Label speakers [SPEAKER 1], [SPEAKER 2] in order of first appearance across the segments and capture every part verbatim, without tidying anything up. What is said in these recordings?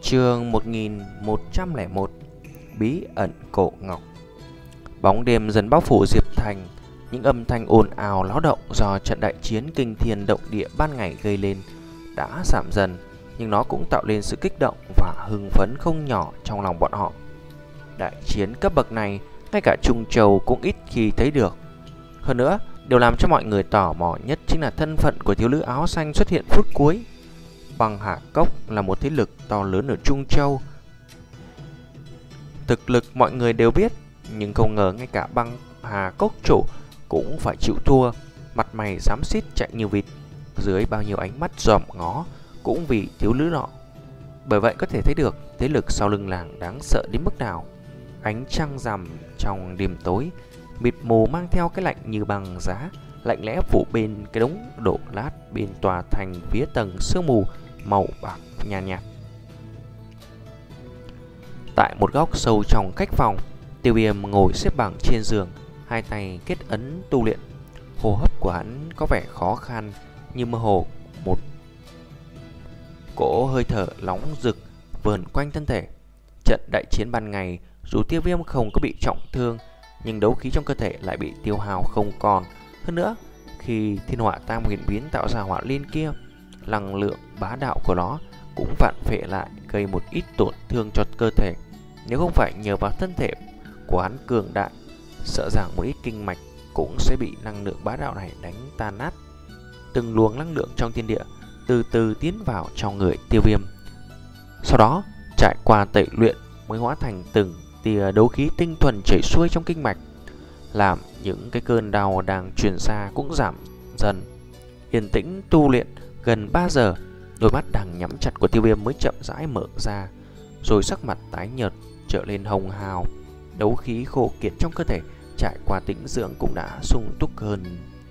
[SPEAKER 1] Chương một nghìn một trăm lẻ một. Bí ẩn cổ ngọc. Bóng đêm dần bao phủ Diệp Thành. Những âm thanh ồn ào náo động do trận đại chiến kinh thiên động địa ban ngày gây lên đã giảm dần, nhưng nó cũng tạo nên sự kích động và hưng phấn không nhỏ trong lòng bọn họ. Đại chiến cấp bậc này, ngay cả Trung Châu cũng ít khi thấy được. Hơn nữa, điều làm cho mọi người tò mò nhất chính là thân phận của thiếu nữ áo xanh xuất hiện phút cuối. Băng Hà Cốc là một thế lực to lớn ở Trung Châu. Thực lực mọi người đều biết, nhưng không ngờ ngay cả Băng Hà Cốc chủ cũng phải chịu thua, mặt mày xám xít chạy như vịt, dưới bao nhiêu ánh mắt dòm ngó cũng vì thiếu nữ nọ. Bởi vậy có thể thấy được thế lực sau lưng làng đáng sợ đến mức nào. Ánh trăng rằm trong đêm tối, mịt mù mang theo cái lạnh như băng giá, lạnh lẽ phủ bên cái đống đổ lát bên tòa thành phía tầng sương mù màu bạc nhàn nhạt, nhạt. Tại một góc sâu trong khách phòng, Tiêu Viêm ngồi xếp bằng trên giường, hai tay kết ấn tu luyện. Hô hấp của hắn có vẻ khó khăn, như mơ hồ một cỗ hơi thở nóng rực vờn quanh thân thể. Trận đại chiến ban ngày, dù Tiêu Viêm không có bị trọng thương, nhưng đấu khí trong cơ thể lại bị tiêu hao không còn. Hơn nữa, khi thiên hỏa tam huyền biến tạo ra hỏa liên kia, năng lượng bá đạo của nó cũng vạn phệ lại, gây một ít tổn thương cho cơ thể. Nếu không phải nhờ vào thân thể của hắn cường đại, sợ rằng một ít kinh mạch cũng sẽ bị năng lượng bá đạo này đánh tan nát. Từng luồng năng lượng trong thiên địa từ từ tiến vào trong người Tiêu Viêm, sau đó trải qua tẩy luyện mới hóa thành từng tia đấu khí tinh thuần chảy xuôi trong kinh mạch, làm những cái cơn đau đang truyền ra cũng giảm dần. Yên tĩnh tu luyện gần ba giờ, đôi mắt đang nhắm chặt của Tiêu Viêm mới chậm rãi mở ra, rồi sắc mặt tái nhợt trở lên hồng hào. Đấu khí khô kiệt trong cơ thể trải qua tĩnh dưỡng cũng đã sung túc hơn.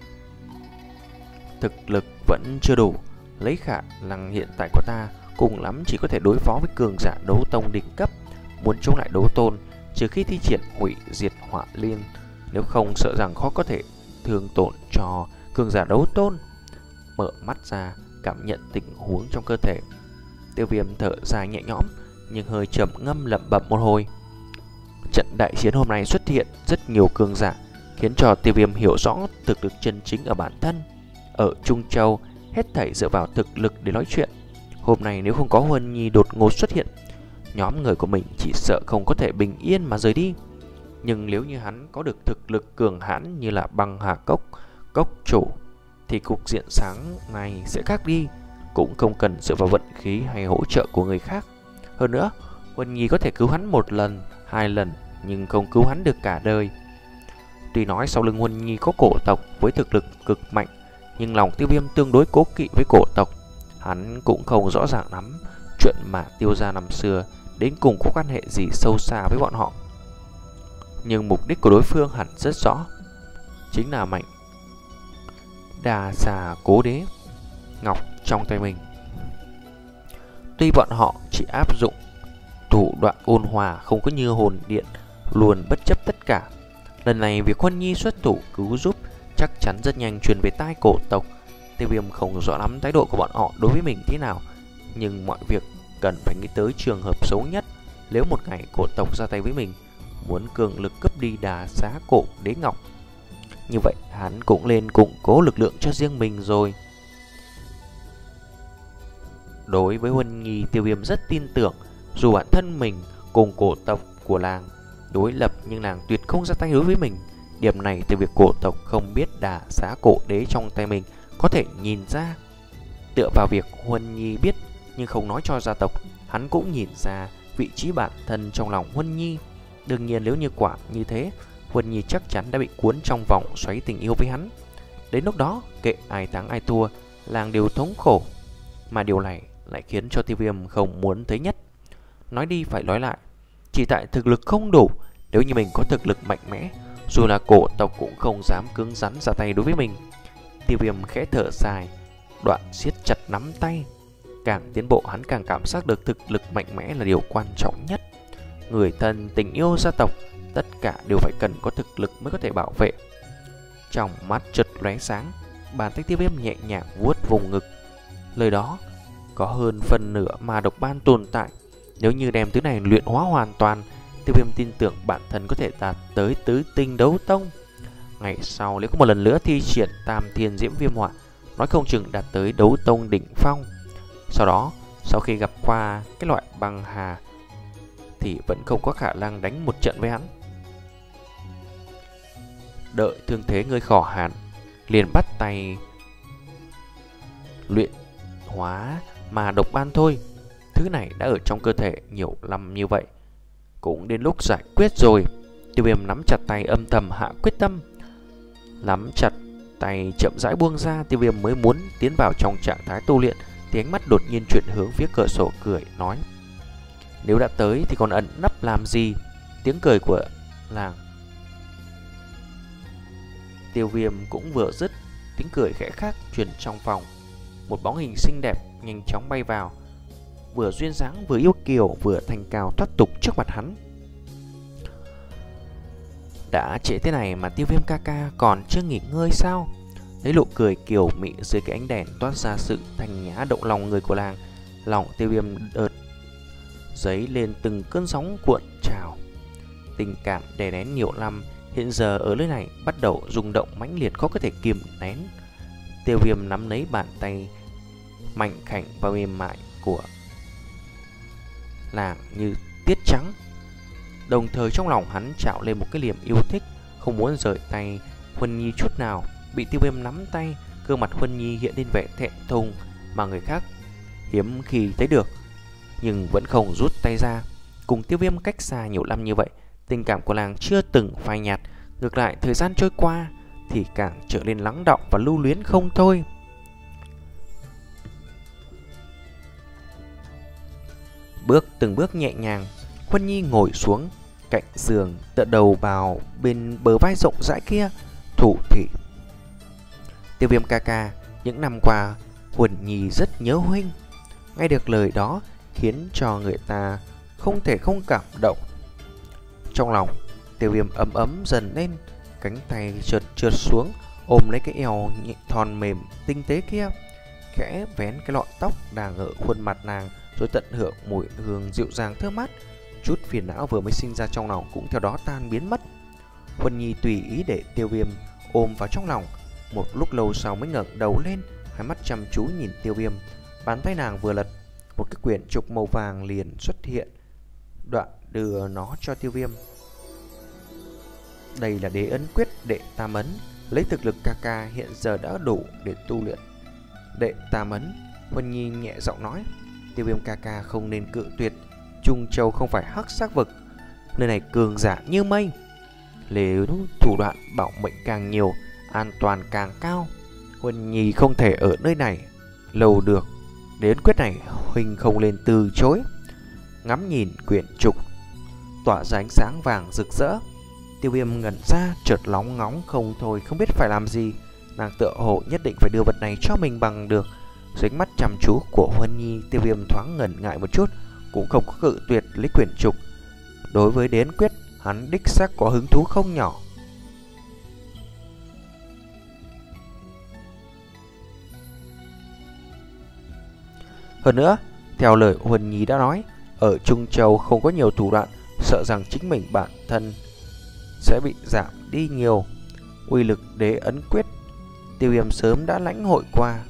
[SPEAKER 1] Thực lực vẫn chưa đủ, lấy khả năng hiện tại của ta cùng lắm chỉ có thể đối phó với cường giả đấu tông đỉnh cấp. Muốn chống lại đấu tôn, trừ khi thi triển hủy diệt hỏa liên, nếu không sợ rằng khó có thể thương tổn cho cường giả đấu tôn. Mở mắt ra, cảm nhận tình huống trong cơ thể, Tiêu Viêm thở dài nhẹ nhõm, nhưng hơi trầm ngâm lẩm bẩm một hồi. Trận đại chiến hôm nay xuất hiện rất nhiều cường giả, khiến cho Tiêu Viêm hiểu rõ thực lực chân chính ở bản thân. Ở Trung Châu, hết thảy dựa vào thực lực để nói chuyện. Hôm nay nếu không có Huân Nhi đột ngột xuất hiện, nhóm người của mình chỉ sợ không có thể bình yên mà rời đi. Nhưng nếu như hắn có được thực lực cường hãn như là Băng Hà Cốc Cốc chủ, thì cục diện sáng này sẽ khác đi, cũng không cần dựa vào vận khí hay hỗ trợ của người khác. Hơn nữa, Huân Nhi có thể cứu hắn một lần, hai lần, nhưng không cứu hắn được cả đời. Tuy nói sau lưng Huân Nhi có cổ tộc với thực lực cực mạnh, nhưng lòng Tiêu Viêm tương đối cố kỵ với cổ tộc. Hắn cũng không rõ ràng lắm chuyện mà Tiêu gia năm xưa đến cùng có quan hệ gì sâu xa với bọn họ. Nhưng mục đích của đối phương hẳn rất rõ, chính là mảnh Đà Xà Cố Đế ngọc trong tay mình. Tuy bọn họ chỉ áp dụng thủ đoạn ôn hòa, không có như hồn điện luôn bất chấp tất cả, lần này việc Huân Nhi xuất thủ cứu giúp chắc chắn rất nhanh truyền về tai cổ tộc. Tiêu Viêm không rõ lắm thái độ của bọn họ đối với mình thế nào, nhưng mọi việc cần phải nghĩ tới trường hợp xấu nhất. Nếu một ngày cổ tộc ra tay với mình, muốn cường lực cướp đi Đà Xá Cổ Đế Ngọc, như vậy hắn cũng lên củng cố lực lượng cho riêng mình rồi. Đối với Huân Nhi, Tiêu Viêm rất tin tưởng. Dù bản thân mình cùng cổ tộc của làng đối lập, nhưng nàng tuyệt không ra tay đối với mình. Điểm này từ việc cổ tộc không biết Đà Xá Cổ Đế trong tay mình có thể nhìn ra. Tựa vào việc Huân Nhi biết nhưng không nói cho gia tộc, hắn cũng nhìn ra vị trí bản thân trong lòng Huân Nhi. Đương nhiên nếu như quả như thế, Huân Nhi chắc chắn đã bị cuốn trong vòng xoáy tình yêu với hắn. Đến lúc đó, kệ ai thắng ai thua, làng đều thống khổ. Mà điều này lại khiến cho Tiêu Viêm không muốn thấy nhất. Nói đi phải nói lại, chỉ tại thực lực không đủ. Nếu như mình có thực lực mạnh mẽ, dù là cổ tộc cũng không dám cứng rắn ra tay đối với mình. Tiêu Viêm khẽ thở dài, đoạn siết chặt nắm tay. Càng tiến bộ, hắn càng cảm giác được thực lực mạnh mẽ là điều quan trọng nhất. Người thân, tình yêu, gia tộc, tất cả đều phải cần có thực lực mới có thể bảo vệ. Trong mắt chợt lóe sáng, bàn tay Tiêu Viêm nhẹ nhàng vuốt vùng ngực. Lời đó có hơn phần nửa mà độc ban tồn tại, Nếu như đem thứ này luyện hóa hoàn toàn, Tiêu Viêm tin tưởng bản thân có thể đạt tới tứ tinh đấu tông. Ngày sau nếu có một lần nữa thi triển Tam Thiên Diễm Viêm Hỏa, nói không chừng đạt tới đấu tông đỉnh phong. Sau đó, sau khi gặp qua cái loại băng hà thì vẫn không có khả năng đánh một trận với hắn. Đợi thương thế ngươi khỏi hẳn, liền bắt tay luyện hóa mà độc ban thôi. Thứ này đã ở trong cơ thể nhiều năm như vậy, cũng đến lúc giải quyết rồi. Tiêu Viêm nắm chặt tay âm thầm hạ quyết tâm. Nắm chặt tay chậm rãi buông ra, Tiêu Viêm mới muốn tiến vào trong trạng thái tu luyện thì ánh mắt đột nhiên chuyển hướng phía cửa sổ cười nói: nếu đã tới thì còn ẩn nấp làm gì? Tiếng cười của làng Tiêu Viêm cũng vừa dứt, tiếng cười khẽ khác truyền trong phòng. Một bóng hình xinh đẹp nhanh chóng bay vào, vừa duyên dáng vừa yêu kiều vừa thanh cao thoát tục trước mặt hắn. Đã trễ thế này mà Tiêu Viêm ca ca còn chưa nghỉ ngơi sao? Thấy nụ cười kiều mị dưới cái ánh đèn toát ra sự thanh nhã động lòng người của làng, lòng Tiêu Viêm đợt dấy lên từng cơn sóng cuộn trào. Tình cảm đè nén nhiều năm hiện giờ ở nơi này bắt đầu rung động mãnh liệt, khó có thể kìm nén. Tiêu Viêm nắm lấy bàn tay mạnh khảnh và mềm mại của làng như tiết trắng, đồng thời trong lòng hắn trào lên một cái niềm yêu thích, không muốn rời tay Huân Nhi chút nào. Bị Tiêu Viêm nắm tay, gương mặt Huân Nhi hiện lên vẻ thẹn thùng mà người khác hiếm khi thấy được, nhưng vẫn không rút tay ra. Cùng Tiêu Viêm cách xa nhiều năm như vậy, tình cảm của làng chưa từng phai nhạt, ngược lại thời gian trôi qua thì càng trở nên lắng đọng và lưu luyến không thôi. Bước từng bước nhẹ nhàng, Huân Nhi ngồi xuống cạnh giường, tựa đầu vào bên bờ vai rộng rãi kia, thủ thỉ: Tiêu Viêm ca ca, những năm qua Huân Nhi rất nhớ huynh. Nghe được lời đó khiến cho người ta không thể không cảm động. Trong lòng Tiêu Viêm ấm ấm dần lên, cánh tay trượt trượt xuống ôm lấy cái eo thon mềm tinh tế kia, khẽ vén cái lọn tóc đang ở khuôn mặt nàng, rồi tận hưởng mùi hương dịu dàng thơm mát. Chút phiền não vừa mới sinh ra trong lòng cũng theo đó tan biến mất. Huân Nhi tùy ý để Tiêu Viêm ôm vào trong lòng. Một lúc lâu sau mới ngẩng đầu lên, hai mắt chăm chú nhìn Tiêu Viêm. Bàn tay nàng vừa lật, một cái quyển trục màu vàng liền xuất hiện, đoạn đưa nó cho Tiêu Viêm. Đây là đế ấn quyết đệ tam ấn, lấy thực lực ca ca hiện giờ đã đủ để tu luyện đệ tam ấn. Huân Nhi nhẹ giọng nói: Tiêu Viêm ca ca không nên cự tuyệt, Trung Châu không phải hắc xác vực, nơi này cường giả như mây, nếu thủ đoạn bảo mệnh càng nhiều, an toàn càng cao. Huân Nhi không thể ở nơi này lâu được, đến quyết này huynh không nên từ chối. Ngắm nhìn quyển trục tỏa ra ánh sáng vàng rực rỡ, Tiêu Viêm ngẩn ra, chợt lóng ngóng không thôi, không biết phải làm gì. Nàng tựa hồ nhất định phải đưa vật này cho mình bằng được. Dưới ánh mắt chăm chú của Huân Nhi, Tiêu Viêm thoáng ngần ngại một chút, cũng không có cự tuyệt lấy quyển trục. Đối với đế ấn quyết, hắn đích xác có hứng thú không nhỏ. Hơn nữa, theo lời Huân Nhi đã nói, ở Trung Châu không có nhiều thủ đoạn, sợ rằng chính mình bản thân sẽ bị giảm đi nhiều. Uy lực đế ấn quyết Tiêu Viêm sớm đã lãnh hội qua.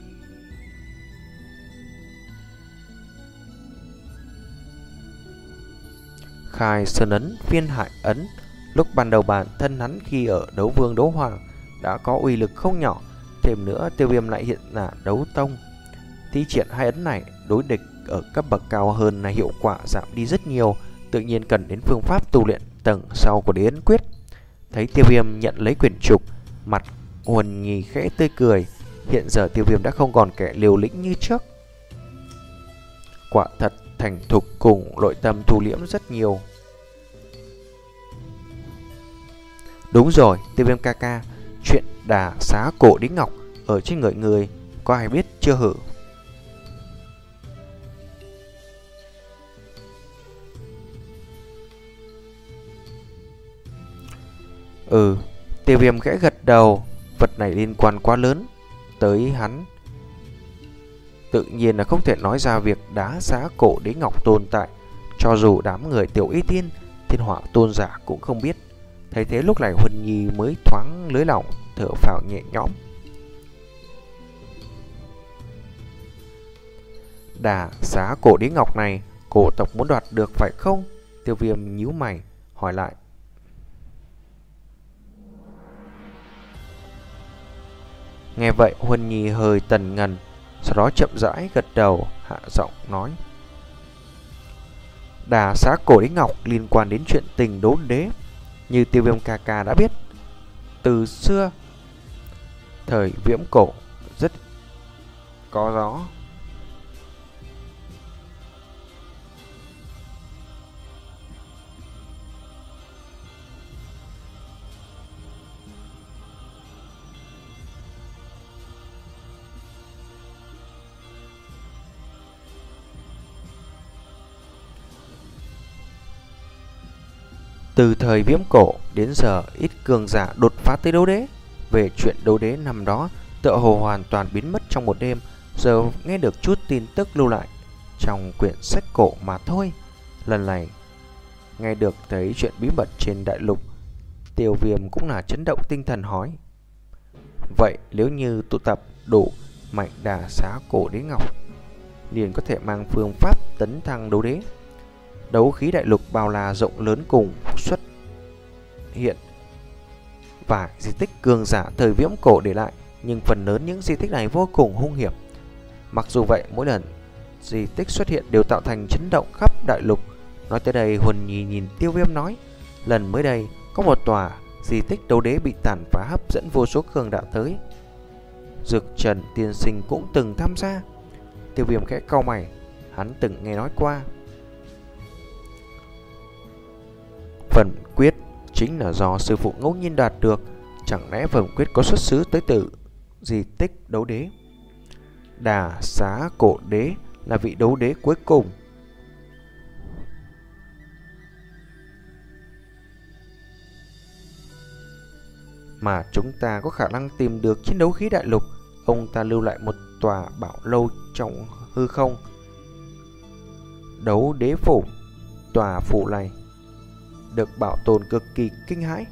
[SPEAKER 1] Khai Sơn ấn, Phiên Hải ấn, lúc ban đầu bản thân hắn khi ở đấu vương đấu hoàng đã có uy lực không nhỏ. Thêm nữa Tiêu Viêm lại hiện là đấu tông, thi triển hai ấn này đối địch ở cấp bậc cao hơn là hiệu quả giảm đi rất nhiều, tự nhiên cần đến phương pháp tu luyện tầng sau của đế ấn quyết. Thấy Tiêu Viêm nhận lấy quyển trục, mặt Huân Nhi khẽ tươi cười. Hiện giờ Tiêu Viêm đã không còn kẻ liều lĩnh như trước, quả thật thành thục cùng nội tâm thu liễm rất nhiều. Đúng rồi, Tiêu Viêm ca ca, chuyện đà xá cổ đính ngọc ở trên người người có ai biết chưa hử? Ừ, Tiêu Viêm khẽ gật đầu. Vật này liên quan quá lớn tới hắn, tự nhiên là không thể nói ra việc đá xá cổ đế ngọc tồn tại. Cho dù đám người Tiểu Y Tiên, Thiên Hỏa Tôn giả cũng không biết. Thấy thế lúc này Huân Nhi mới thoáng lưới lỏng, thở phào nhẹ nhõm. Đà xá cổ đế ngọc này cổ tộc muốn đoạt được phải không? Tiêu Viêm nhíu mày hỏi lại. Nghe vậy Huân Nhi hơi tần ngần, sau đó chậm rãi gật đầu, hạ giọng nói. Đà xá cổ đế ngọc liên quan đến chuyện tình đốn đế. Như Tiêu Viêm ca ca đã biết, từ xưa thời viễn cổ rất có gió. Từ thời viễn cổ đến giờ ít cường giả đột phá tới đấu đế. Về chuyện đấu đế năm đó tựa hồ hoàn toàn biến mất trong một đêm. Giờ nghe được chút tin tức lưu lại trong quyển sách cổ mà thôi. Lần này nghe được thấy chuyện bí mật trên đại lục, Tiêu Viêm cũng là chấn động tinh thần hỏi. Vậy nếu như tụ tập đủ mạnh đà xá cổ đế ngọc, liền có thể mang phương pháp tấn thăng đấu đế. Đấu khí đại lục bao la rộng lớn cùng xuất hiện vài di tích cường giả thời viễn cổ để lại, nhưng phần lớn những di tích này vô cùng hung hiểm. Mặc dù vậy, mỗi lần di tích xuất hiện đều tạo thành chấn động khắp đại lục. Nói tới đây, Huân Nhi nhìn Tiêu Viêm nói, lần mới đây có một tòa di tích đấu đế bị tàn phá hấp dẫn vô số cường đạo tới. Dược Trần tiên sinh cũng từng tham gia. Tiêu Viêm khẽ cau mày, hắn từng nghe nói qua. Phần quyết chính là do sư phụ ngẫu nhiên đạt được. Chẳng lẽ phần quyết có xuất xứ tới từ di tích đấu đế? Đà xá cổ đế là vị đấu đế cuối cùng mà chúng ta có khả năng tìm được trên đấu khí đại lục. Ông ta lưu lại một tòa bảo lâu trong hư không, đấu đế phủ. Tòa phủ này được bảo tồn cực kỳ kinh hãi.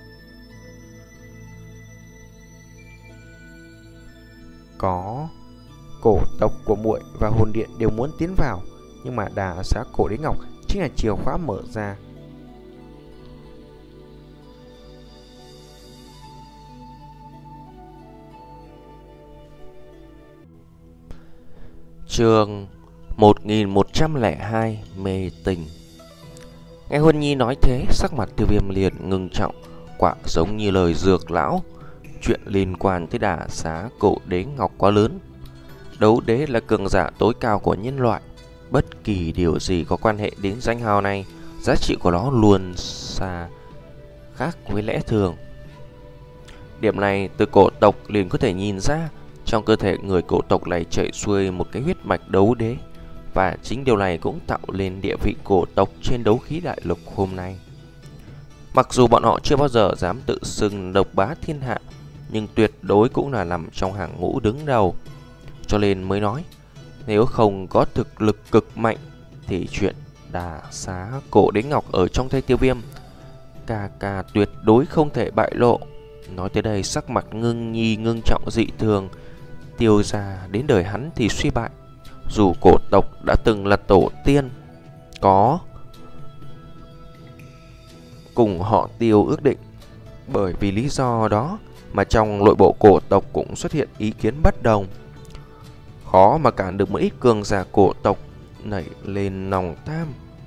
[SPEAKER 1] Có cổ tộc của muội và hồn điện đều muốn tiến vào, nhưng mà đà xá cổ đế ngọc chính là chìa khóa mở ra. Chương một nghìn một trăm lẻ hai mê tình. Nghe Huân Nhi nói thế, sắc mặt Tiêu Viêm liền ngưng trọng, quả giống như lời dược lão. Chuyện liên quan tới đà xá cổ đế ngọc quá lớn. Đấu đế là cường giả tối cao của nhân loại. Bất kỳ điều gì có quan hệ đến danh hào này, giá trị của nó luôn xa khác với lẽ thường. Điểm này từ cổ tộc liền có thể nhìn ra. Trong cơ thể người cổ tộc này chảy xuôi một cái huyết mạch đấu đế, và chính điều này cũng tạo lên địa vị cổ tộc trên đấu khí đại lục hôm nay. Mặc dù bọn họ chưa bao giờ dám tự xưng độc bá thiên hạ, nhưng tuyệt đối cũng là nằm trong hàng ngũ đứng đầu. Cho nên mới nói, nếu không có thực lực cực mạnh thì chuyện đà xá cổ đế ngọc ở trong tay Tiêu Viêm ca ca tuyệt đối không thể bại lộ. Nói tới đây, sắc mặt Ngưng Nhi ngưng trọng dị thường. Tiêu gia đến đời hắn thì suy bại. Dù cổ tộc đã từng là tổ tiên, có cùng họ Tiêu ước định, bởi vì lý do đó mà trong nội bộ cổ tộc cũng xuất hiện ý kiến bất đồng. Khó mà cản được một ít cường giả cổ tộc nảy lên lòng tham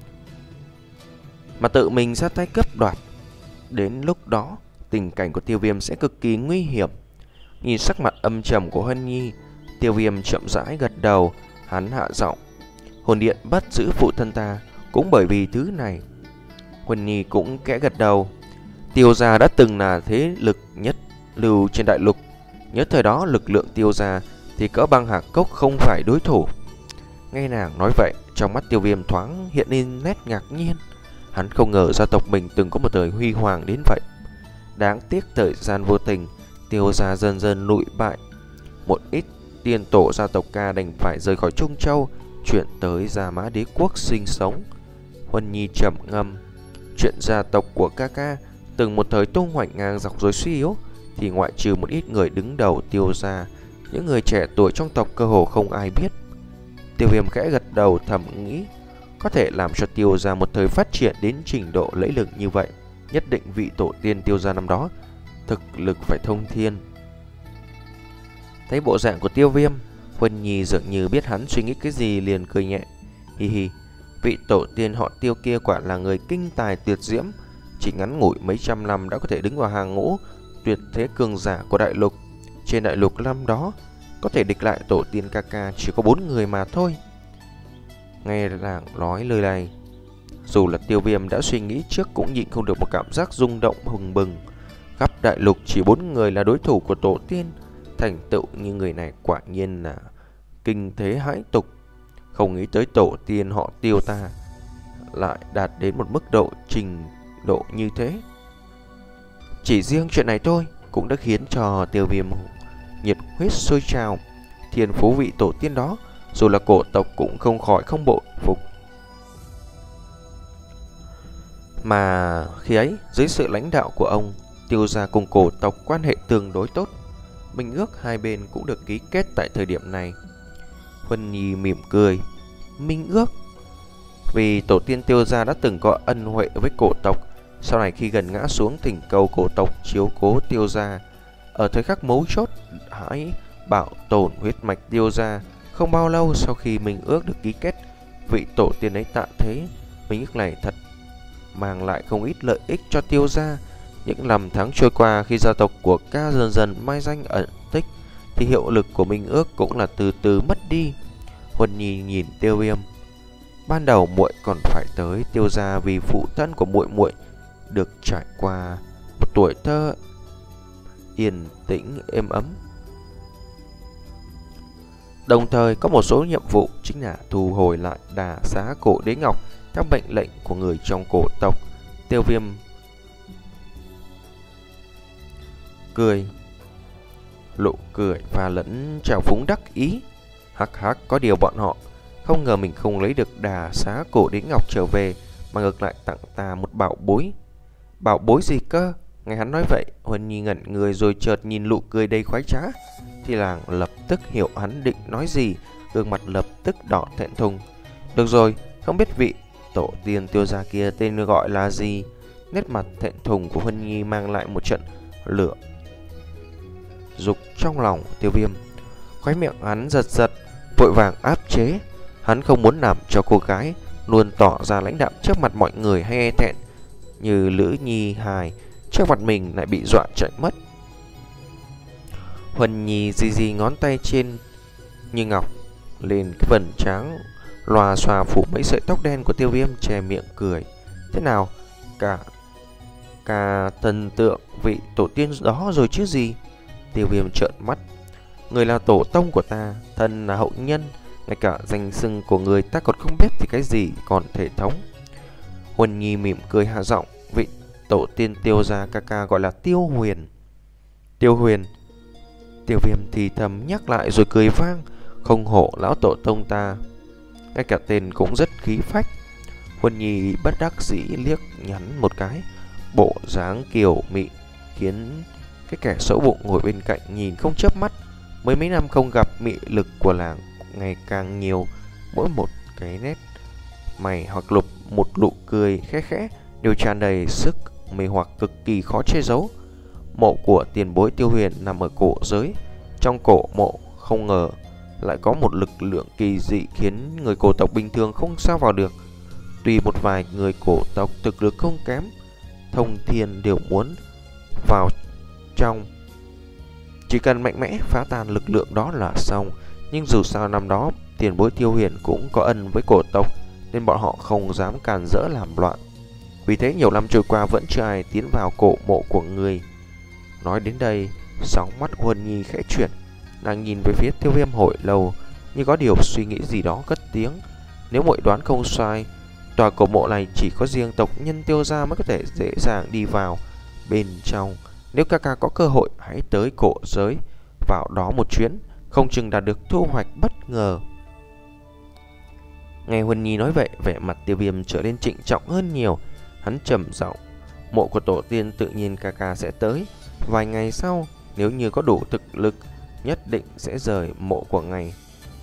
[SPEAKER 1] mà tự mình ra tay cướp đoạt. Đến lúc đó tình cảnh của Tiêu Viêm sẽ cực kỳ nguy hiểm. Nhìn sắc mặt âm trầm của Huân Nhi, Tiêu Viêm chậm rãi gật đầu. Hắn hạ giọng, hồn điện bắt giữ phụ thân ta cũng bởi vì thứ này. Huân Nhi cũng kẽ gật đầu. Tiêu gia đã từng là thế lực nhất lưu trên đại lục. Nhớ thời đó lực lượng Tiêu gia thì cỡ Băng Hạc Cốc không phải đối thủ. Nghe nàng nói vậy, trong mắt Tiêu Viêm thoáng hiện lên nét ngạc nhiên. Hắn không ngờ gia tộc mình từng có một thời huy hoàng đến vậy. Đáng tiếc thời gian vô tình, Tiêu gia dần dần lụi bại. Một ít tiên tổ gia tộc ca đành phải rời khỏi Trung Châu, chuyển tới Gia Mã Đế quốc sinh sống. Huân Nhi trầm ngâm. Chuyện gia tộc của ca ca từng một thời tung hoành ngang dọc rồi suy yếu, thì ngoại trừ một ít người đứng đầu Tiêu gia, những người trẻ tuổi trong tộc cơ hồ không ai biết. Tiêu Viêm khẽ gật đầu thầm nghĩ, có thể làm cho Tiêu gia một thời phát triển đến trình độ lẫy lừng như vậy, nhất định vị tổ tiên Tiêu gia năm đó thực lực phải thông thiên. Thấy bộ dạng của Tiêu Viêm, Huân Nhi dường như biết hắn suy nghĩ cái gì, liền cười nhẹ. Hi hi, vị tổ tiên họ Tiêu kia quả là người kinh tài tuyệt diễm, chỉ ngắn ngủi mấy trăm năm đã có thể đứng vào hàng ngũ tuyệt thế cường giả của đại lục. Trên đại lục năm đó, có thể địch lại tổ tiên ca ca chỉ có bốn người mà thôi. Nghe làng nói lời này, dù là Tiêu Viêm đã suy nghĩ trước cũng nhịn không được một cảm giác rung động hừng bừng. Khắp đại lục chỉ bốn người là đối thủ của tổ tiên, thành tựu như người này quả nhiên là kinh thế hãi tục. Không nghĩ tới tổ tiên họ Tiêu ta lại đạt đến một mức độ trình độ như thế. Chỉ riêng chuyện này thôi cũng đã khiến cho Tiêu Viêm nhiệt huyết sôi trào. Thiên phú vị tổ tiên đó, dù là cổ tộc cũng không khỏi không bội phục. Mà khi ấy, dưới sự lãnh đạo của ông, Tiêu gia cùng cổ tộc quan hệ tương đối tốt. Minh ước hai bên cũng được ký kết tại thời điểm này. Huân Nhi mỉm cười. Minh ước? Vì tổ tiên Tiêu gia đã từng có ân huệ với cổ tộc, sau này khi gần ngã xuống thỉnh cầu cổ tộc chiếu cố Tiêu gia. Ở thời khắc mấu chốt hãy bảo tồn huyết mạch Tiêu gia. Không bao lâu sau khi minh ước được ký kết, vị tổ tiên ấy tạ thế. Minh ước này thật mang lại không ít lợi ích cho Tiêu gia. Những năm tháng trôi qua, khi gia tộc của ca dần dần mai danh ẩn tích, thì hiệu lực của minh ước cũng là từ từ mất đi. Huân Nhi nhìn Tiêu Viêm. Ban đầu muội còn phải tới Tiêu gia vì phụ thân của muội muội được trải qua một tuổi thơ yên tĩnh êm ấm. Đồng thời có một số nhiệm vụ chính là thu hồi lại đà xá cổ đế ngọc theo mệnh lệnh của người trong cổ tộc. Tiêu Viêm cười, lộ cười và lẫn trào phúng đắc ý. Hắc hắc, có điều bọn họ không ngờ mình không lấy được đà xá cổ đế ngọc trở về, mà ngược lại tặng ta một bảo bối. Bảo bối gì cơ? Nghe hắn nói vậy, Huân Nhi ngẩn người rồi chợt nhìn nụ cười đầy khoái trá, thì làng lập tức hiểu hắn định nói gì, gương mặt lập tức đỏ thẹn thùng. Được rồi, không biết vị tổ tiên Tiêu gia kia tên gọi là gì? Nét mặt thẹn thùng của Huân Nhi mang lại một trận lửa dục trong lòng Tiêu Viêm. Khóe miệng hắn giật giật, vội vàng áp chế. Hắn không muốn làm cho cô gái luôn tỏ ra lãnh đạm trước mặt mọi người hay e thẹn như Lữ Nhi hài, trước mặt mình lại bị dọa chạy mất. Huân Nhi di di ngón tay trên như ngọc lên cái phần trắng lòa xòa phủ mấy sợi tóc đen của Tiêu Viêm, che miệng cười. Thế nào, cả cả thần tượng vị tổ tiên đó rồi chứ gì? Tiêu Viêm trợn mắt. Người là tổ tông của ta, thân là hậu nhân, ngay cả danh xưng của người ta còn không biết thì cái gì còn thể thống. Huân Nhi mỉm cười hạ giọng. Vị tổ tiên Tiêu gia ca ca gọi là Tiêu Huyền. Tiêu Huyền? Tiêu Viêm thì thầm nhắc lại rồi cười vang. Không hổ lão tổ tông ta, ngay cả tên cũng rất khí phách. Huân Nhi bất đắc dĩ liếc nhắn một cái, bộ dáng kiều mị khiến cái kẻ xấu bụng ngồi bên cạnh nhìn không chớp mắt. Mới mấy năm không gặp, mị lực của làng ngày càng nhiều. Mỗi một cái nét mày hoặc lục một nụ cười khẽ khẽ đều tràn đầy sức mê hoặc cực kỳ khó che giấu. Mộ của tiền bối Tiêu Huyền nằm ở cổ giới. Trong cổ mộ không ngờ lại có một lực lượng kỳ dị khiến người cổ tộc bình thường không sao vào được. Tuy một vài người cổ tộc thực lực không kém, thông thiên đều muốn vào trong, chỉ cần mạnh mẽ phá tan lực lượng đó là xong. Nhưng dù sao năm đó tiền bối Tiêu Huyền cũng có ân với cổ tộc, nên bọn họ không dám càn rỡ làm loạn. Vì thế nhiều năm trôi qua vẫn chưa ai tiến vào cổ mộ của người. Nói đến đây, sóng mắt Huân Nhi khẽ chuyển, nàng nhìn về phía Tiêu Viêm hồi lâu, như có điều suy nghĩ gì đó cất tiếng. Nếu muội đoán không sai, tòa cổ mộ này chỉ có riêng tộc nhân Tiêu gia mới có thể dễ dàng đi vào bên trong. Nếu ca ca có cơ hội, hãy tới cổ giới vào đó một chuyến, không chừng đạt được thu hoạch bất ngờ. Nghe Huân Nhi nói vậy, vẻ mặt Tiêu Viêm trở nên trịnh trọng hơn nhiều. Hắn trầm giọng: mộ của tổ tiên tự nhiên ca ca sẽ tới. Vài ngày sau, nếu như có đủ thực lực, nhất định sẽ rời mộ của ngài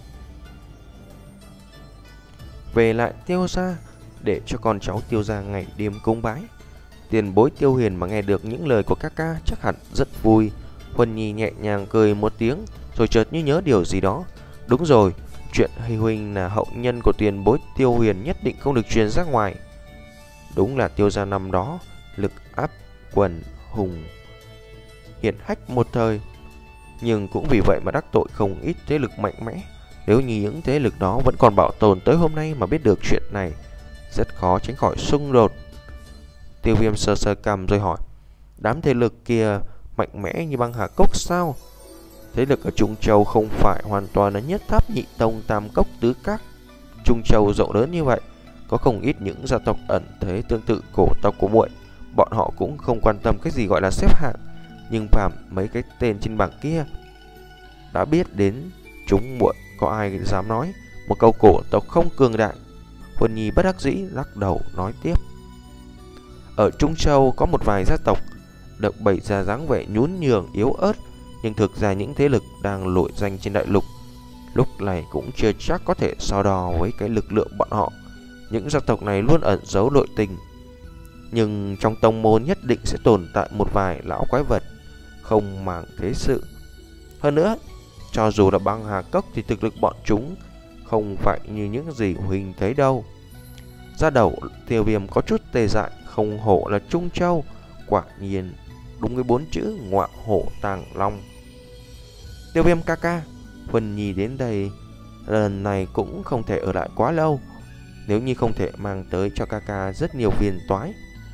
[SPEAKER 1] về lại Tiêu gia, để cho con cháu Tiêu gia ngày đêm cúng bái. Tiền bối Tiêu Huyền mà nghe được những lời của ca ca chắc hẳn rất vui. Huân Nhi nhẹ nhàng cười một tiếng, rồi chợt như nhớ điều gì đó. Đúng rồi, chuyện Hay Huynh là hậu nhân của tiền bối Tiêu Huyền nhất định không được truyền ra ngoài. Đúng là Tiêu gia năm đó lực áp quần hùng hiển hách một thời, nhưng cũng vì vậy mà đắc tội không ít thế lực mạnh mẽ. Nếu như những thế lực đó vẫn còn bảo tồn tới hôm nay mà biết được chuyện này, rất khó tránh khỏi xung đột. Tiêu Viêm sờ sờ cằm rồi hỏi: đám thế lực kia mạnh mẽ như băng hà cốc sao? Thế lực ở Trung Châu không phải hoàn toàn là nhất tháp nhị tông tam cốc tứ các. Trung Châu rộng lớn như vậy, có không ít những gia tộc ẩn thế tương tự cổ tộc của muội. Bọn họ cũng không quan tâm cái gì gọi là xếp hạng, nhưng phàm mấy cái tên trên bảng kia đã biết đến chúng muội, có ai dám nói một câu cổ tộc không cường đại? Huân Nhi bất đắc dĩ lắc đầu nói tiếp: ở Trung Châu có một vài gia tộc được bày ra dáng vẻ nhún nhường yếu ớt, nhưng thực ra những thế lực đang nổi danh trên đại lục lúc này cũng chưa chắc có thể so đo với cái lực lượng bọn họ. Những gia tộc này luôn ẩn giấu nội tình, nhưng trong tông môn nhất định sẽ tồn tại một vài lão quái vật không màng thế sự. Hơn nữa, cho dù là băng hà cốc thì thực lực bọn chúng không phải như những gì Huỳnh thấy đâu. Ra đầu Tiêu Viêm có chút tê dại, không hổ là Trung Châu, quả nhiên đúng cái bốn chữ ngọa hổ tàng long. Tiêu Viêm ca ca, Huân Nhi đến đây lần này cũng không thể ở lại quá lâu, nếu như không thể mang tới cho ca ca rất nhiều phiền toái.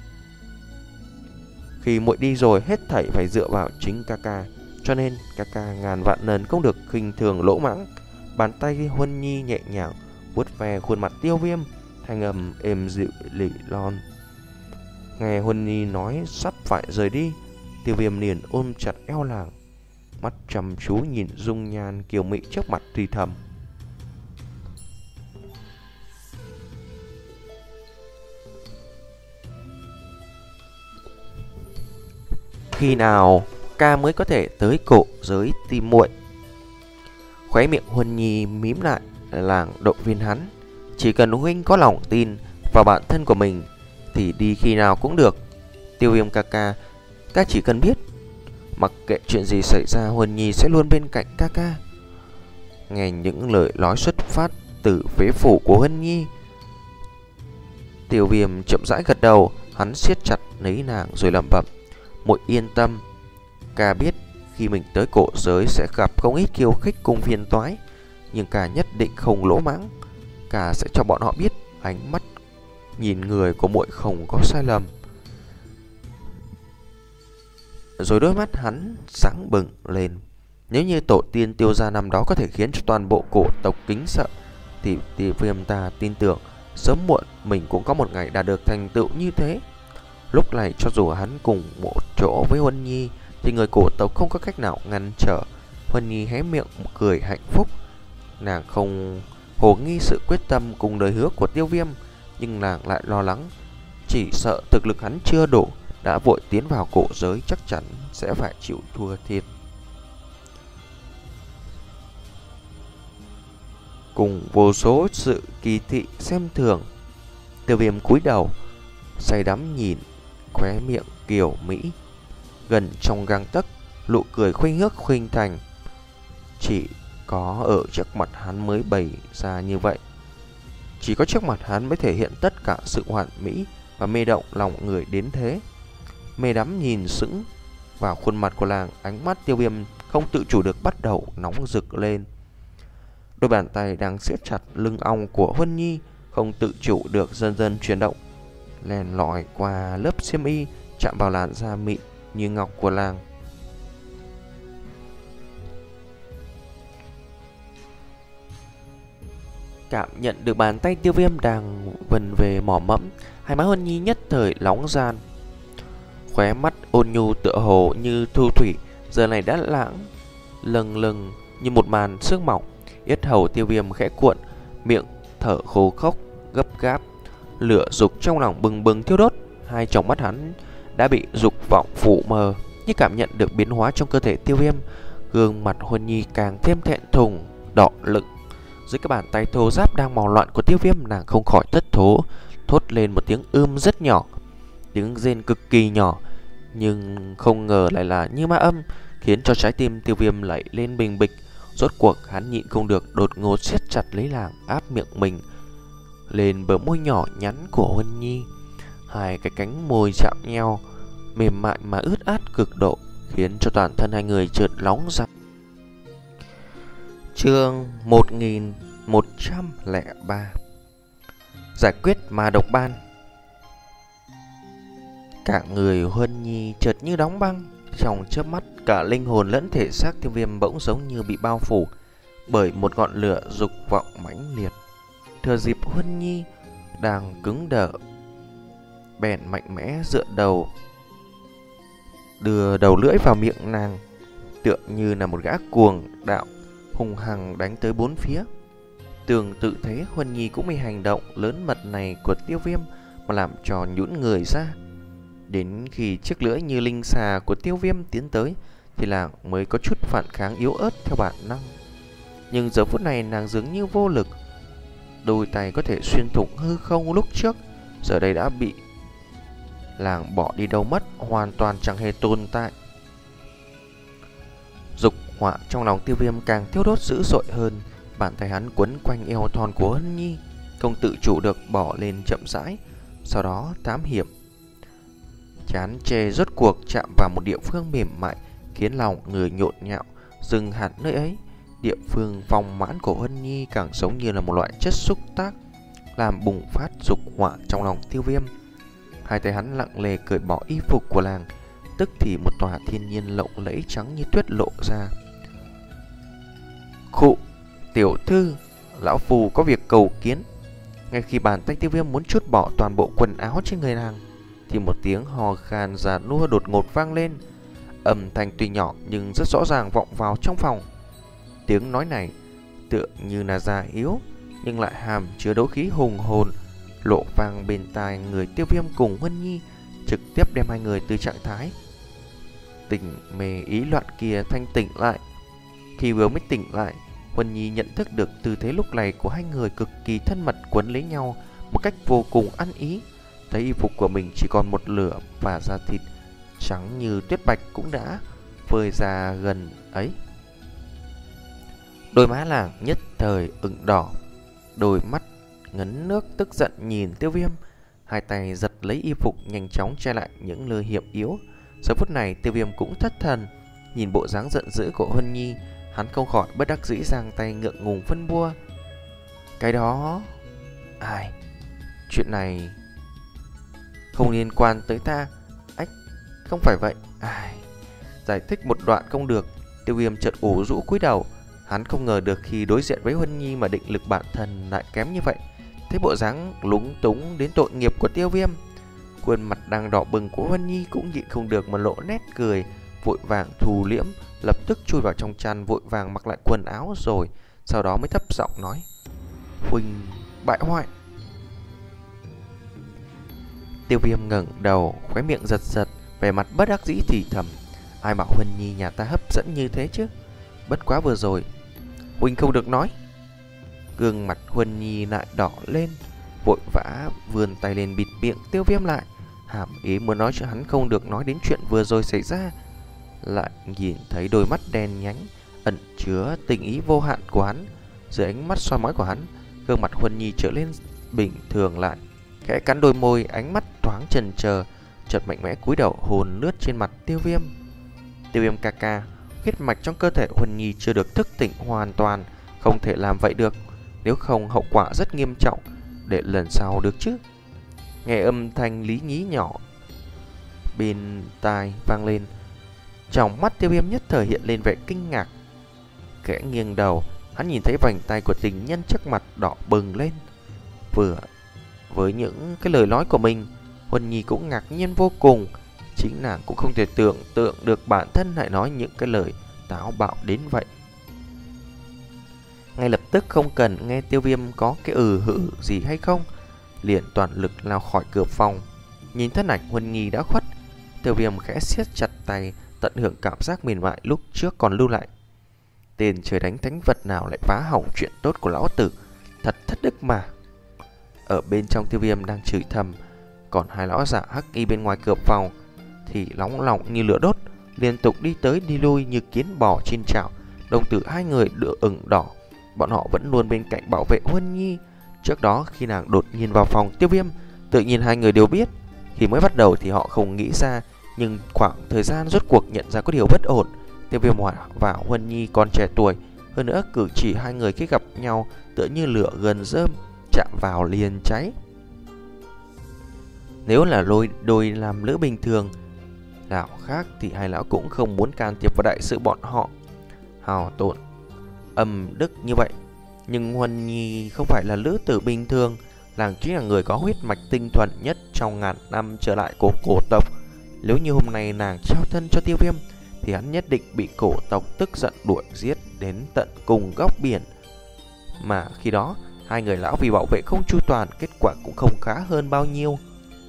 [SPEAKER 1] Khi muội đi rồi, hết thảy phải dựa vào chính ca ca, cho nên ca ca ngàn vạn lần không được khinh thường lỗ mãng. Bàn tay Huân Nhi nhẹ nhàng vuốt ve khuôn mặt Tiêu Viêm, thanh âm êm dịu lì lon. Nghe Huân Nhi nói sắp phải rời đi, Tiêu Viêm liền ôm chặt eo nàng, mắt chăm chú nhìn dung nhan kiều mị trước mặt thì thầm: khi nào ca mới có thể tới cổ giới tìm muội? Khóe miệng Huân Nhi mím lại, làng động viên hắn: chỉ cần huynh có lòng tin vào bản thân của mình thì đi khi nào cũng được. Tiêu Viêm ca ca, ca chỉ cần biết, mặc kệ chuyện gì xảy ra, Huân Nhi sẽ luôn bên cạnh ca ca. Nghe những lời nói xuất phát từ phế phủ của Huân Nhi, Tiêu Viêm chậm rãi gật đầu. Hắn siết chặt lấy nàng rồi lẩm bẩm: muội yên tâm, ca biết khi mình tới cổ giới sẽ gặp không ít khiêu khích cùng phiền toái, nhưng ca nhất định không lỗ mãng. Ca sẽ cho bọn họ biết ánh mắt nhìn người của muội không có sai lầm. Rồi đôi mắt hắn sáng bừng lên. Nếu như tổ tiên Tiêu gia năm đó có thể khiến cho toàn bộ cổ tộc kính sợ, thì Tiêu Viêm ta tin tưởng sớm muộn mình cũng có một ngày đạt được thành tựu như thế. Lúc này cho dù hắn cùng một chỗ với Huân Nhi thì người cổ tộc không có cách nào ngăn trở. Huân Nhi hé miệng cười hạnh phúc. Nàng không hồ nghi sự quyết tâm cùng lời hứa của Tiêu Viêm, nhưng nàng lại lo lắng, chỉ sợ thực lực hắn chưa đủ, đã vội tiến vào cổ giới chắc chắn sẽ phải chịu thua thiệt. Cùng vô số sự kỳ thị xem thường, Tiêu Viêm cúi đầu say đắm nhìn khóe miệng kiều mỹ gần trong gang tấc, nụ cười khuynh hước khuynh thành. Chỉ có ở trước mặt hắn mới bày ra như vậy, chỉ có trước mặt hắn mới thể hiện tất cả sự hoàn mỹ và mê động lòng người đến thế. Mê đắm nhìn sững vào khuôn mặt của nàng, ánh mắt Tiêu Viêm không tự chủ được bắt đầu nóng rực lên. Đôi bàn tay đang siết chặt lưng ong của Huân Nhi không tự chủ được dần dần chuyển động, len lỏi qua lớp xiêm y, chạm vào làn da mịn như ngọc của nàng. Cảm nhận được bàn tay Tiêu Viêm đang vần về mỏ mẫm, hai má Huân Nhi nhất thời nóng gian. Khóe mắt ôn nhu tựa hồ như thu thủy giờ này đã lãng lâng lâng như một màn sương mỏng. Yết hầu Tiêu Viêm khẽ cuộn, miệng thở thở khô khốc, gấp gáp. Lửa dục trong lòng bừng bừng thiêu đốt. Hai tròng mắt hắn đã bị dục vọng phủ mờ. Như cảm nhận được biến hóa trong cơ thể Tiêu Viêm, gương mặt Huân Nhi càng thêm thẹn thùng, đỏ lựng. Dưới cái bàn tay thô ráp đang mò loạn của Tiêu Viêm, nàng không khỏi thất thố, thốt lên một tiếng ưm rất nhỏ. Tiếng rên cực kỳ nhỏ, nhưng không ngờ lại là như ma âm, khiến cho trái tim Tiêu Viêm lẩy lên bình bịch. Rốt cuộc hắn nhịn không được, đột ngột siết chặt lấy nàng, áp miệng mình lên bờ môi nhỏ nhắn của Huân Nhi. Hai cái cánh môi chạm nhau, mềm mại mà ướt át cực độ, khiến cho toàn thân hai người chợt nóng ra. Chương một nghìn một trăm lẻ ba. Giải quyết ma độc ban. Cả người Huân Nhi chợt như đóng băng. Trong chớp mắt, cả linh hồn lẫn thể xác Tiêu Viêm bỗng giống như bị bao phủ bởi một ngọn lửa dục vọng mãnh liệt. Thừa dịp Huân Nhi đang cứng đờ, bèn mạnh mẽ dựa đầu, đưa đầu lưỡi vào miệng nàng, tựa như là một gã cuồng đạo hung hăng đánh tới bốn phía. Tương tự thế, Huân Nhi cũng bị hành động lớn mật này của Tiêu Viêm mà làm cho nhũn người ra. Đến khi chiếc lưỡi như linh xà của Tiêu Viêm tiến tới thì nàng mới có chút phản kháng yếu ớt theo bản năng. Nhưng giờ phút này nàng dường như vô lực. Đôi tay có thể xuyên thủng hư không lúc trước, giờ đây đã bị làng bỏ đi đâu mất, hoàn toàn chẳng hề tồn tại. Dục hỏa trong lòng Tiêu Viêm càng thiêu đốt dữ dội hơn. Bàn tay hắn quấn quanh eo thon của Huân Nhi, không tự chủ được bỏ lên chậm rãi, sau đó thám hiểm. Chán chê rốt cuộc chạm vào một địa phương mềm mại, khiến lòng người nhộn nhạo. Dừng hẳn nơi ấy, địa phương phong mãn của Huân Nhi càng giống như là một loại chất xúc tác, làm bùng phát dục hỏa trong lòng Tiêu Viêm. Hai tay hắn lặng lề cởi bỏ y phục của làng, tức thì một tòa thiên nhiên lộng lẫy trắng như tuyết lộ ra. Khụ, tiểu thư, lão phù có việc cầu kiến. Ngay khi bàn tay Tiêu Viêm muốn trút bỏ toàn bộ quần áo trên người nàng, thì một tiếng hò khan già nua đột ngột vang lên. Âm thanh tuy nhỏ nhưng rất rõ ràng vọng vào trong phòng. Tiếng nói này tựa như là già yếu, nhưng lại hàm chứa đấu khí hùng hồn, lộ vang bên tai người Tiêu Viêm cùng Huân Nhi, trực tiếp đem hai người từ trạng thái tỉnh mê ý loạn kia thanh tỉnh lại. Khi vừa mới tỉnh lại, Huân Nhi nhận thức được tư thế lúc này của hai người cực kỳ thân mật quấn lấy nhau một cách vô cùng ăn ý. Thấy y phục của mình chỉ còn một lửa và da thịt trắng như tuyết bạch cũng đã phơi ra gần ấy. Đôi má làng nhất thời ửng đỏ, đôi mắt ngấn nước tức giận nhìn Tiêu Viêm. Hai tay giật lấy y phục, nhanh chóng che lại những nơi hiểm yếu. Giờ phút này Tiêu Viêm cũng thất thần, nhìn bộ dáng giận dữ của Huân Nhi, hắn không khỏi bất đắc dĩ giang tay ngượng ngùng phân bua. Cái đó... Ai... Chuyện này... không liên quan tới ta. Ách, không phải vậy. Ai... Giải thích một đoạn không được, Tiêu Viêm chợt ủ rũ cúi đầu. Hắn không ngờ được khi đối diện với Huân Nhi mà định lực bản thân lại kém như vậy. Thấy bộ dáng lúng túng đến tội nghiệp của Tiêu Viêm, khuôn mặt đang đỏ bừng của Huân Nhi cũng nhịn không được mà lộ nét cười, vội vàng thu liễm, lập tức chui vào trong chăn, vội vàng mặc lại quần áo, rồi sau đó mới thấp giọng nói: Huynh bại hoại. Tiêu Viêm ngẩng đầu, khóe miệng giật giật, vẻ mặt bất đắc dĩ thì thầm: Ai bảo Huân Nhi nhà ta hấp dẫn như thế chứ? Bất quá vừa rồi huynh không được nói. Gương mặt Huân Nhi lại đỏ lên, vội vã vươn tay lên bịt miệng Tiêu Viêm lại, hàm ý muốn nói cho hắn không được nói đến chuyện vừa rồi xảy ra. Lại nhìn thấy đôi mắt đen nhánh ẩn chứa tình ý vô hạn của hắn. Dưới ánh mắt soi mói của hắn, gương mặt Huân Nhi trở lên bình thường lại, khẽ cắn đôi môi, ánh mắt thoáng chần chờ, chợt mạnh mẽ cúi đầu hôn lướt trên mặt Tiêu Viêm. Tiêu Viêm ca ca, huyết mạch trong cơ thể Huân Nhi chưa được thức tỉnh hoàn toàn, không thể làm vậy được, nếu không hậu quả rất nghiêm trọng, để lần sau được chứ. Nghe âm thanh lý nhí nhỏ bên tai vang lên, trong mắt Tiêu Viêm nhất thời hiện lên vẻ kinh ngạc. Khẽ nghiêng đầu, hắn nhìn thấy vành tay của tình nhân trước mặt đỏ bừng lên. Vừa với những cái lời nói của mình, Huân Nhi cũng ngạc nhiên vô cùng. Chính nàng cũng không thể tưởng tượng được bản thân lại nói những cái lời táo bạo đến vậy. ngay lập tức không cần nghe Tiêu Viêm có cái ừ hử gì hay không, liền toàn lực lao khỏi cửa phòng. Nhìn thân ảnh Huân Nhi đã khuất, Tiêu Viêm khẽ siết chặt tay, tận hưởng cảm giác mềm mại lúc trước còn lưu lại. Tên trời đánh thánh vật nào lại phá hỏng chuyện tốt của lão tử, thật thất đức mà. Ở bên trong, Tiêu Viêm đang chửi thầm, còn hai lão giả hắc y bên ngoài cửa phòng thì nóng lòng như lửa đốt, liên tục đi tới đi lui như kiến bò trên chảo. Đồng tử hai người đựa ửng đỏ, bọn họ vẫn luôn bên cạnh bảo vệ Huân Nhi. Trước đó khi nàng đột nhiên vào phòng Tiêu Viêm, tự nhiên hai người đều biết. Khi mới bắt đầu thì họ không nghĩ ra, nhưng khoảng thời gian rốt cuộc nhận ra có điều bất ổn. Tiêu Viêm và Huân Nhi còn trẻ tuổi, hơn nữa cử chỉ hai người khi gặp nhau tựa như lửa gần rơm, chạm vào liền cháy. Nếu là lôi đôi làm lữ bình thường nào khác thì hai lão cũng không muốn can thiệp vào đại sự bọn họ hào tổn âm đức như vậy. Nhưng Huân Nhi không phải là lữ tử bình thường, nàng chính là người có huyết mạch tinh thuần nhất trong ngàn năm trở lại của cổ tộc. Nếu như hôm nay nàng trao thân cho Tiêu Viêm thì hắn nhất định bị cổ tộc tức giận đuổi giết đến tận cùng góc biển. Mà khi đó hai người lão vì bảo vệ không chu toàn, kết quả cũng không khá hơn bao nhiêu.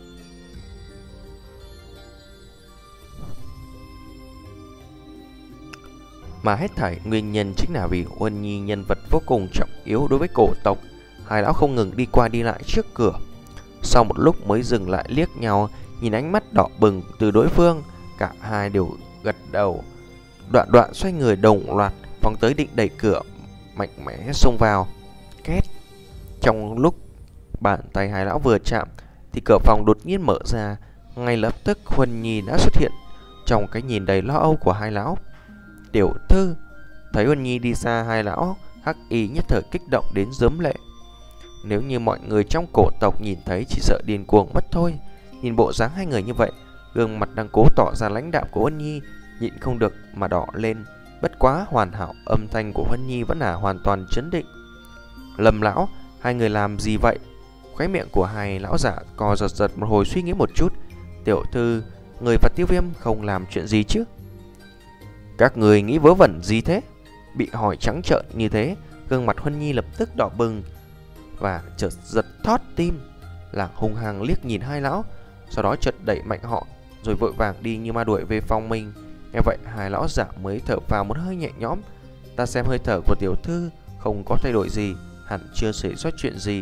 [SPEAKER 1] Mà hết thảy nguyên nhân chính là vì Huân Nhi nhân vật vô cùng trọng yếu đối với cổ tộc. Hai lão không ngừng đi qua đi lại trước cửa, sau một lúc mới dừng lại liếc nhau, nhìn ánh mắt đỏ bừng từ đối phương. Cả hai đều gật đầu, đoạn đoạn xoay người đồng loạt phóng tới định đẩy cửa, mạnh mẽ xông vào. Két. Trong lúc bàn tay hai lão vừa chạm thì cửa phòng đột nhiên mở ra. Ngay lập tức Huân Nhi đã xuất hiện trong cái nhìn đầy lo âu của hai lão. Tiểu thư. Thấy Huân Nhi đi xa, hai lão hắc y nhất thời kích động đến rớm lệ. Nếu như mọi người trong cổ tộc nhìn thấy chỉ sợ điên cuồng mất thôi. Nhìn bộ dáng hai người như vậy, gương mặt đang cố tỏ ra lãnh đạm của Huân Nhi nhịn không được mà đỏ lên. Bất quá hoàn hảo, âm thanh của Huân Nhi vẫn là hoàn toàn trấn định. Lâm lão, hai người làm gì vậy? Khóe miệng của hai lão giả co giật giật một hồi, suy nghĩ một chút. Tiểu thư, người và Tiêu Viêm không làm chuyện gì chứ? Các người nghĩ vớ vẩn gì thế? Bị hỏi trắng trợn như thế, gương mặt Huân Nhi lập tức đỏ bừng và chợt giật thót tim. Làng hung hăng liếc nhìn hai lão, sau đó chợt đẩy mạnh họ, rồi vội vàng đi như ma đuổi về phòng mình. Nghe vậy hai lão giả mới thở vào một hơi nhẹ nhõm. Ta xem hơi thở của tiểu thư không có thay đổi gì, hẳn chưa xảy ra chuyện gì.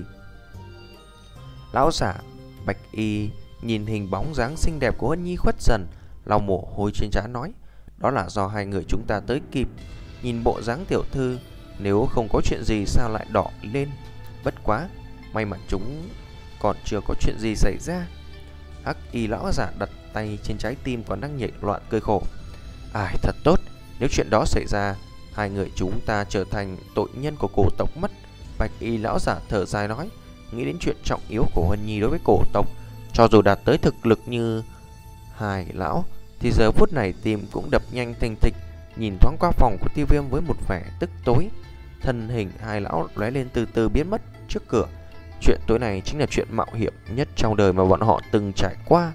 [SPEAKER 1] Lão giả bạch y nhìn hình bóng dáng xinh đẹp của Huân Nhi khuất dần, lau mồ hôi trên trán nói, đó là do hai người chúng ta tới kịp. Nhìn bộ dáng tiểu thư, nếu không có chuyện gì sao lại đỏ lên? Bất quá may mà chúng còn chưa có chuyện gì xảy ra. Hắc y lão giả đặt tay trên trái tim còn đang nhảy loạn cười khổ. Ai, thật tốt, nếu chuyện đó xảy ra, hai người chúng ta trở thành tội nhân của cổ tộc mất. Bạch y lão giả thở dài nói, nghĩ đến chuyện trọng yếu của Huân Nhi đối với cổ tộc, cho dù đạt tới thực lực như hai lão thì giờ phút này tim cũng đập nhanh thình thịch. Nhìn thoáng qua phòng của Tiêu Viêm với một vẻ tức tối, thân hình hai lão lóe lên từ từ biến mất trước cửa. Chuyện tối này chính là chuyện mạo hiểm nhất trong đời mà bọn họ từng trải qua.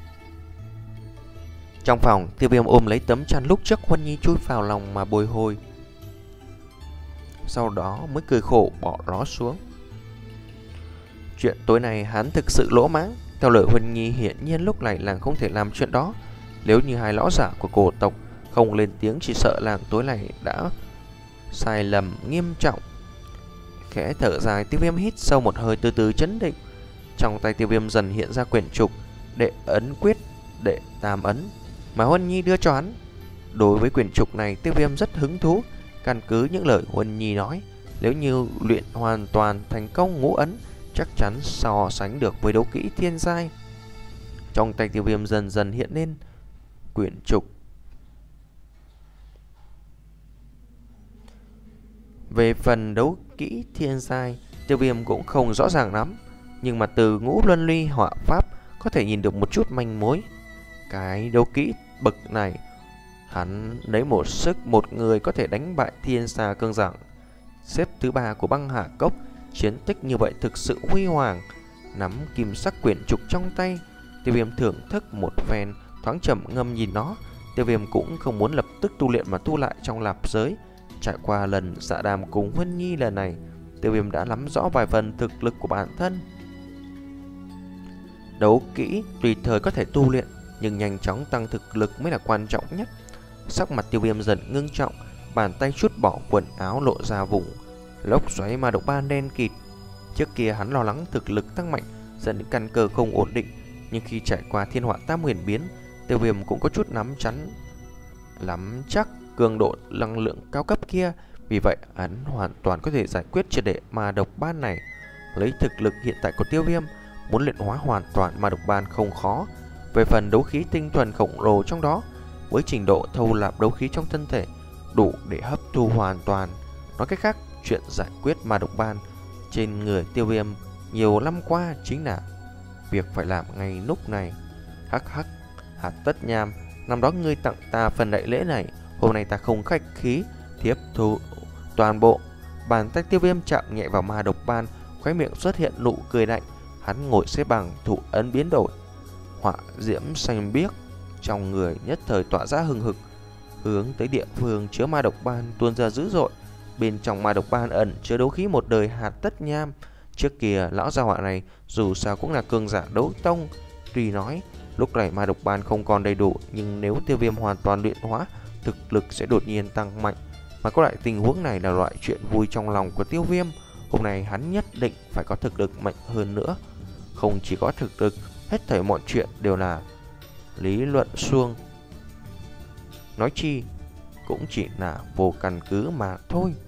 [SPEAKER 1] Trong phòng, Tiêu Viêm ôm lấy tấm chăn lúc trước Huân Nhi chui vào lòng mà bồi hồi, sau đó mới cười khổ bỏ nó xuống. Chuyện tối nay hắn thực sự lỗ mãng. Theo lời Huân Nhi, hiển nhiên lúc này làng không thể làm chuyện đó. Nếu như hai lão giả của cổ tộc không lên tiếng, chỉ sợ làng tối này đã sai lầm nghiêm trọng. Khẽ thở dài, Tiêu Viêm hít sâu một hơi, từ từ chấn định. Trong tay Tiêu Viêm dần hiện ra quyển trục đệ ấn quyết, đệ tam ấn mà Huân Nhi đưa cho hắn. Đối với quyển trục này, Tiêu Viêm rất hứng thú. Căn cứ những lời Huân Nhi nói, nếu như luyện hoàn toàn thành công ngũ ấn, chắc chắn so sánh được với đấu kỹ thiên giai. Trong tay Tiêu Viêm dần dần hiện lên quyển trục. Về phần đấu kỹ thiên giai, Tiêu Viêm cũng không rõ ràng lắm, nhưng mà từ ngũ luân ly họa pháp có thể nhìn được một chút manh mối. Cái đấu kỹ bậc này, hắn lấy một sức một người có thể đánh bại thiên xa cương giảng xếp thứ ba của băng hà cốc. Chiến tích như vậy thực sự huy hoàng. Nắm kim sắc quyển trục trong tay, Tiêu Viêm thưởng thức một phen, thoáng trầm ngâm nhìn nó. Tiêu Viêm cũng không muốn lập tức tu luyện mà tu lại trong lạp giới, Trải qua lần dạ đàm cùng Huân Nhi lần này, Tiêu Viêm đã nắm rõ vài phần thực lực của bản thân. Đấu kỹ tùy thời có thể tu luyện, nhưng nhanh chóng tăng thực lực mới là quan trọng nhất. Sắc mặt Tiêu Viêm dần ngưng trọng, bàn tay trút bỏ quần áo lộ ra vùng lốc xoáy ma độc ban đen kịt. Trước kia hắn lo lắng thực lực tăng mạnh dẫn đến căn cơ không ổn định, nhưng khi trải qua thiên họa tam huyền biến, Tiêu Viêm cũng có chút nắm chắn lắm chắc cường độ năng lượng cao cấp kia. Vì vậy hắn hoàn toàn có thể giải quyết triệt để ma độc ban này. Lấy thực lực hiện tại của Tiêu Viêm, muốn luyện hóa hoàn toàn ma độc ban không khó. Về phần đấu khí tinh thuần khổng lồ trong đó, với trình độ thâu nạp đấu khí trong thân thể đủ để hấp thu hoàn toàn. Nói cách khác, chuyện giải quyết ma độc ban trên người Tiêu Viêm nhiều năm qua chính là việc phải làm ngay lúc này. Hắc hắc, Hạt Tất Nham, năm đó ngươi tặng ta phần đại lễ này, hôm nay ta không khách khí tiếp thu toàn bộ. Bàn tay Tiêu Viêm chạm nhẹ vào ma độc ban, khóe miệng xuất hiện nụ cười lạnh. Hắn ngồi xếp bằng, thủ ấn biến đổi, hỏa diễm xanh biếc trong người nhất thời tỏa ra hừng hực, hướng tới địa phương chứa ma độc ban tuôn ra dữ dội. Bên trong ma độc ban ẩn chứa đấu khí một đời Hạt Tất Nham. Trước kia lão gia hỏa này dù sao cũng là cường giả đấu tông, tuy nói lúc này ma độc ban không còn đầy đủ, nhưng nếu Tiêu Viêm hoàn toàn luyện hóa, thực lực sẽ đột nhiên tăng mạnh. Mà có loại tình huống này là loại chuyện vui trong lòng của Tiêu Viêm. Hôm nay hắn nhất định phải có thực lực mạnh hơn nữa. Không chỉ có thực lực, hết thảy mọi chuyện đều là lý luận suông, nói chi cũng chỉ là vô căn cứ mà thôi.